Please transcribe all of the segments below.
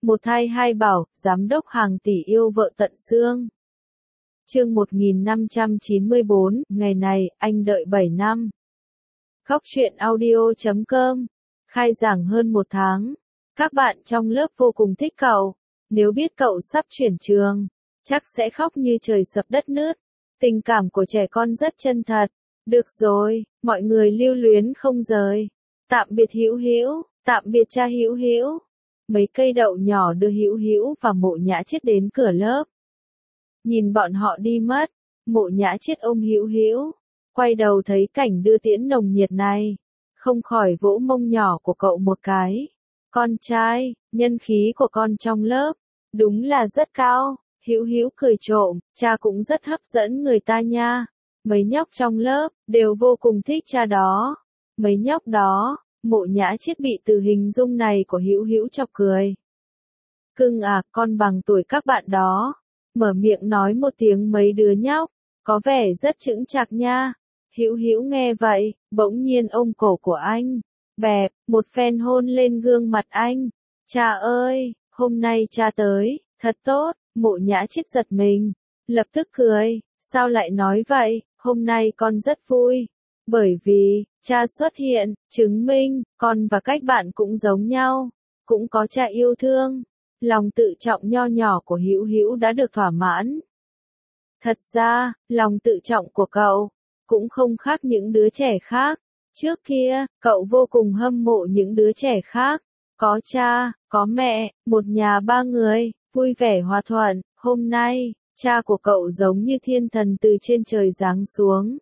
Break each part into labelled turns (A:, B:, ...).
A: Một thai hai bảo, giám đốc hàng tỷ yêu vợ tận xương. Chương 1594, ngày này, anh đợi 7 năm. Góc truyện audio.com. Khai giảng hơn 1 tháng. Các bạn trong lớp vô cùng thích cậu. Nếu biết cậu sắp chuyển trường, chắc sẽ khóc như trời sập đất nứt. Tình cảm của trẻ con rất chân thật. Được rồi, mọi người lưu luyến không rời. Tạm biệt Hữu Hữu, tạm biệt cha Hữu Hữu. Mấy cây đậu nhỏ đưa Hữu Hữu và Mộ Nhã Chiết đến cửa lớp. Nhìn bọn họ đi mất, Mộ Nhã Chiết ôm Hữu Hữu, quay đầu thấy cảnh đưa tiễn nồng nhiệt này, không khỏi vỗ mông nhỏ của cậu một cái. Con trai, nhân khí của con trong lớp, đúng là rất cao. Hữu Hữu cười trộm, cha cũng rất hấp dẫn người ta nha. Mấy nhóc trong lớp, đều vô cùng thích cha đó. Mấy nhóc đó, Mộ Nhã Chiết bị từ hình dung này của Hữu Hữu chọc cười. Cưng à, con bằng tuổi các bạn đó. Mở miệng nói một tiếng mấy đứa nhóc, có vẻ rất chững chạc nha. Hữu Hữu nghe vậy, bỗng nhiên ôm cổ của anh, bẹp, một phen hôn lên gương mặt anh. Cha ơi, hôm nay cha tới, thật tốt. Mộ Nhã Chiết giật mình, lập tức cười, sao lại nói vậy, hôm nay con rất vui. Bởi vì, cha xuất hiện, chứng minh, con và các bạn cũng giống nhau, cũng có cha yêu thương. Lòng tự trọng nho nhỏ của Hữu Hữu đã được thỏa mãn. Thật ra, lòng tự trọng của cậu cũng không khác những đứa trẻ khác. Trước kia, cậu vô cùng hâm mộ những đứa trẻ khác. Có cha, có mẹ, một nhà 3 người, vui vẻ hòa thuận. Hôm nay, cha của cậu giống như thiên thần từ trên trời giáng xuống.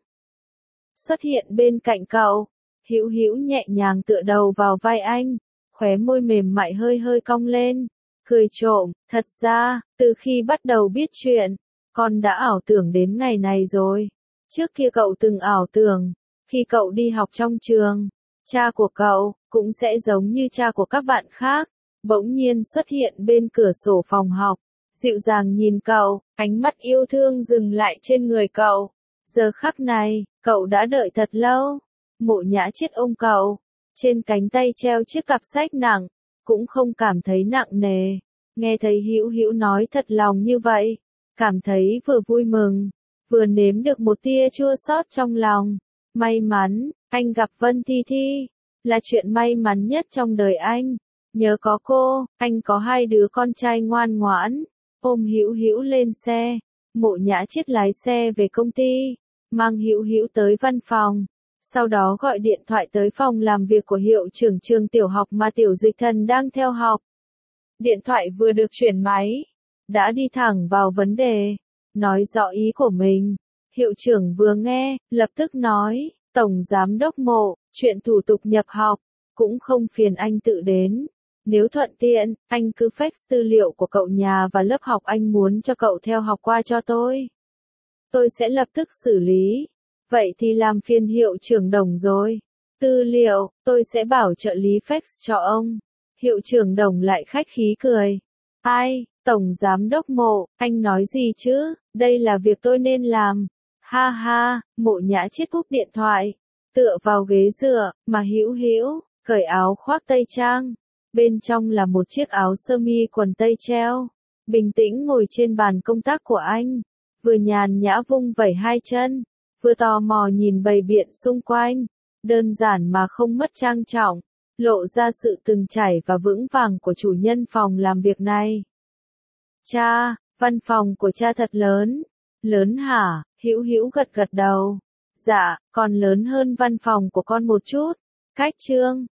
A: Xuất hiện bên cạnh cậu, Hữu Hữu nhẹ nhàng tựa đầu vào vai anh, khóe môi mềm mại hơi hơi cong lên. Cười trộm, thật ra, từ khi bắt đầu biết chuyện, con đã ảo tưởng đến ngày này rồi. Trước kia cậu từng ảo tưởng, khi cậu đi học trong trường, cha của cậu cũng sẽ giống như cha của các bạn khác, bỗng nhiên xuất hiện bên cửa sổ phòng học, dịu dàng nhìn cậu, ánh mắt yêu thương dừng lại trên người cậu. Giờ khắc này, cậu đã đợi thật lâu. Mộ Nhã Chiết ôm cậu, trên cánh tay treo chiếc cặp sách nặng, cũng không cảm thấy nặng nề. Nghe thấy Hữu Hữu nói thật lòng như vậy, cảm thấy vừa vui mừng, vừa nếm được một tia chua xót trong lòng. May mắn, anh gặp Vân Thi Thi, là chuyện may mắn nhất trong đời anh. Nhớ có cô, anh có 2 đứa con trai ngoan ngoãn. Ôm Hữu Hữu lên xe, Mộ Nhã Chiết lái xe về công ty, mang Hữu Hữu tới văn phòng. Sau đó gọi điện thoại tới phòng làm việc của hiệu trưởng trường tiểu học mà Tiểu Dịch Thần đang theo học. Điện thoại vừa được chuyển máy, đã đi thẳng vào vấn đề, nói rõ ý của mình. Hiệu trưởng vừa nghe, lập tức nói, Tổng Giám đốc Mộ, chuyện thủ tục nhập học, cũng không phiền anh tự đến. Nếu thuận tiện, anh cứ fax tư liệu của cậu nhà và lớp học anh muốn cho cậu theo học qua cho tôi. Tôi sẽ lập tức xử lý. Vậy thì làm phiền hiệu trưởng Đồng rồi. Tư liệu, tôi sẽ bảo trợ lý fax cho ông. Hiệu trưởng Đồng lại khách khí cười. Ai, Tổng Giám đốc Mộ, anh nói gì chứ, đây là việc tôi nên làm. Ha ha, Mộ Nhã Chiết cúp điện thoại, tựa vào ghế dựa, mà Hữu Hữu cởi áo khoác tây trang. Bên trong là một chiếc áo sơ mi quần tây treo. Bình tĩnh ngồi trên bàn công tác của anh, vừa nhàn nhã vung vẩy 2 chân, vừa tò mò nhìn bầy biện xung quanh. Đơn giản mà không mất trang trọng, lộ ra sự từng trải và vững vàng của chủ nhân phòng làm việc này. Cha, văn phòng của cha thật lớn. Lớn hả? Hữu Hữu gật gật đầu. Dạ, còn lớn hơn văn phòng của con một chút. Cách trương,